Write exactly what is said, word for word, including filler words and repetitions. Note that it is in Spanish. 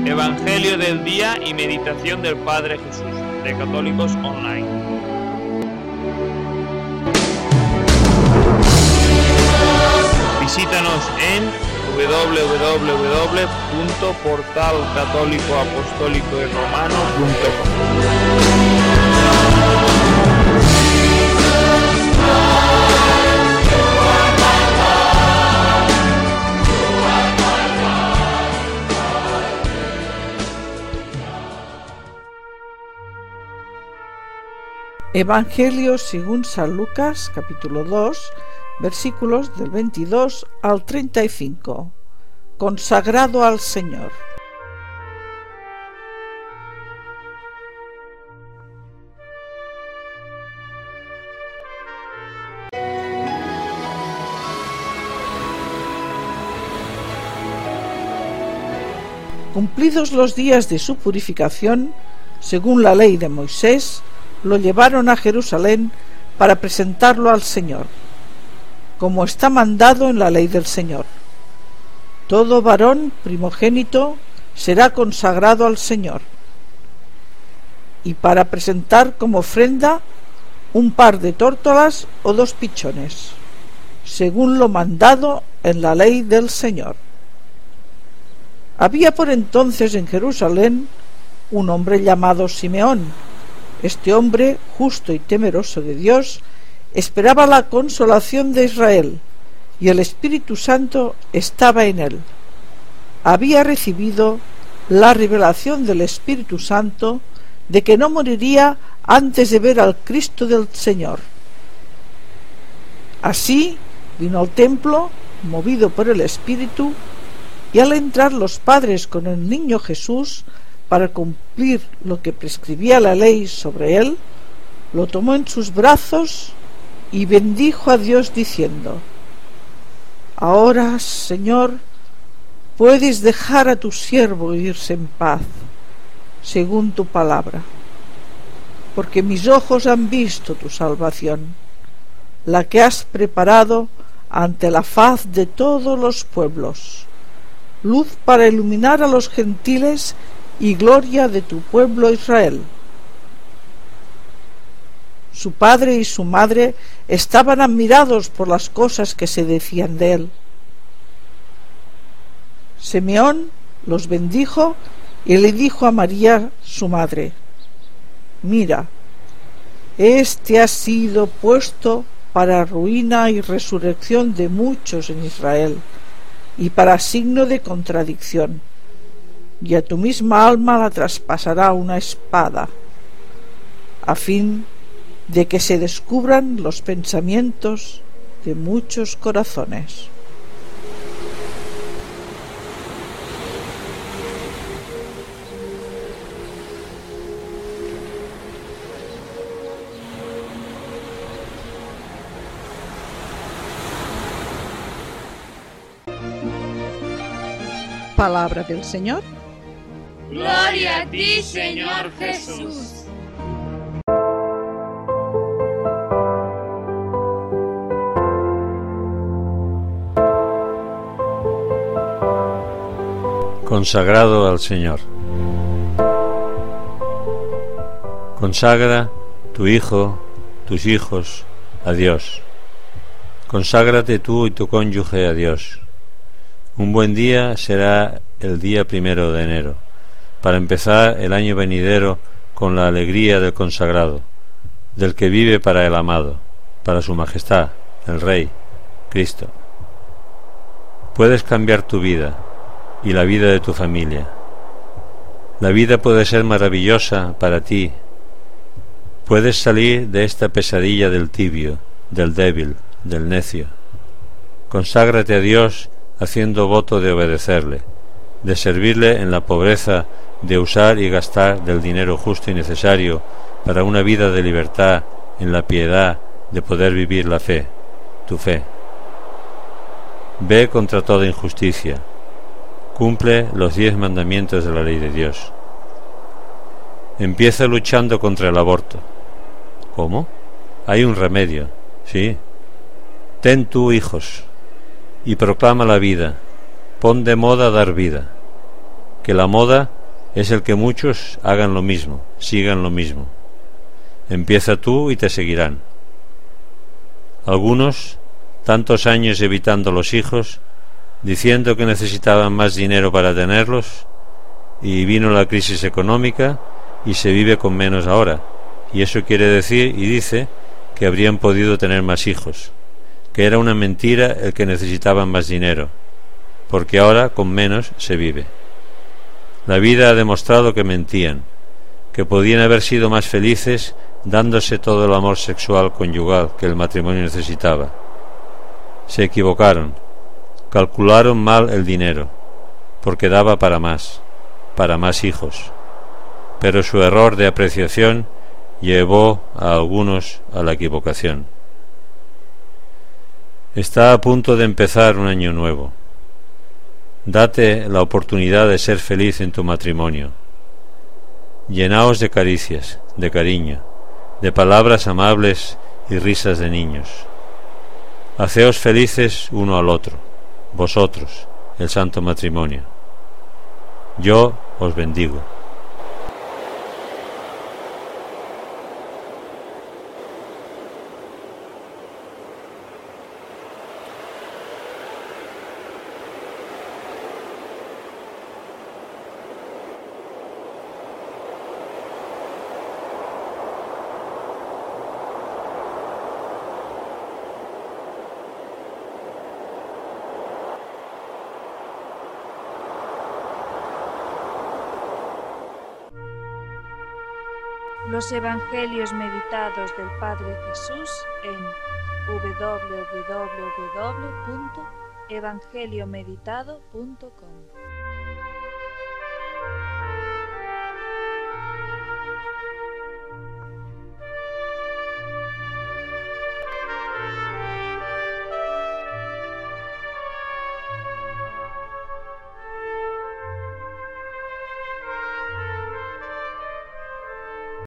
Evangelio del día y meditación del Padre Jesús, de Católicos Online. Visítanos en doble u doble u doble u punto portal católico apostólico y romano punto com. Evangelio según San Lucas, capítulo dos, versículos del veintidós al treinta y cinco. Consagrado al Señor. Cumplidos los días de su purificación, según la ley de Moisés, lo llevaron a Jerusalén para presentarlo al Señor, como está mandado en la ley del Señor. Todo varón primogénito será consagrado al Señor, y para presentar como ofrenda un par de tórtolas o dos pichones, según lo mandado en la ley del Señor. Había por entonces en Jerusalén un hombre llamado Simeón. Este hombre, justo y temeroso de Dios, esperaba la consolación de Israel, y el Espíritu Santo estaba en él. Había recibido la revelación del Espíritu Santo de que no moriría antes de ver al Cristo del Señor. Así vino al templo, movido por el Espíritu, y al entrar los padres con el niño Jesús, para cumplir lo que prescribía la ley sobre él, lo tomó en sus brazos y bendijo a Dios diciendo: Ahora, Señor, puedes dejar a tu siervo irse en paz, según tu palabra, porque mis ojos han visto tu salvación, la que has preparado ante la faz de todos los pueblos, luz para iluminar a los gentiles y gloria de tu pueblo Israel. Su padre y su madre estaban admirados por las cosas que se decían de él. Simeón los bendijo y le dijo a María, su madre: Mira, este ha sido puesto para ruina y resurrección de muchos en Israel, y para signo de contradicción, y a tu misma alma la traspasará una espada, a fin de que se descubran los pensamientos de muchos corazones. Palabra del Señor. Gloria a ti, Señor Jesús. Consagrado al Señor. Consagra tu hijo, tus hijos a Dios. Conságrate tú y tu cónyuge a Dios. Un buen día será el día primero de enero, para empezar el año venidero con la alegría del consagrado, del que vive para el amado, para su majestad, el Rey, Cristo. Puedes cambiar tu vida y la vida de tu familia. La vida puede ser maravillosa para ti. Puedes salir de esta pesadilla del tibio, del débil, del necio. Conságrate a Dios haciendo voto de obedecerle, de servirle en la pobreza, de usar y gastar del dinero justo y necesario para una vida de libertad, en la piedad, de poder vivir la fe, tu fe. Ve contra toda injusticia, cumple los diez mandamientos de la ley de Dios. Empieza luchando contra el aborto. ¿Cómo? Hay un remedio, sí. Ten tú hijos y proclama la vida, pon de moda dar vida, que la moda es el que muchos hagan lo mismo, sigan lo mismo. Empieza tú y te seguirán. Algunos, tantos años evitando los hijos, diciendo que necesitaban más dinero para tenerlos, y vino la crisis económica y se vive con menos ahora, y eso quiere decir y dice que habrían podido tener más hijos, que era una mentira el que necesitaban más dinero, porque ahora con menos se vive. La vida ha demostrado que mentían, que podían haber sido más felices dándose todo el amor sexual conyugal que el matrimonio necesitaba. Se equivocaron, calcularon mal el dinero, porque daba para más, para más hijos, pero su error de apreciación llevó a algunos a la equivocación. Está a punto de empezar un año nuevo. Date la oportunidad de ser feliz en tu matrimonio. Llenaos de caricias, de cariño, de palabras amables y risas de niños. Haceos felices uno al otro, vosotros, el santo matrimonio. Yo os bendigo. Los Evangelios meditados del Padre Jesús en w w w punto evangeliomeditado punto com.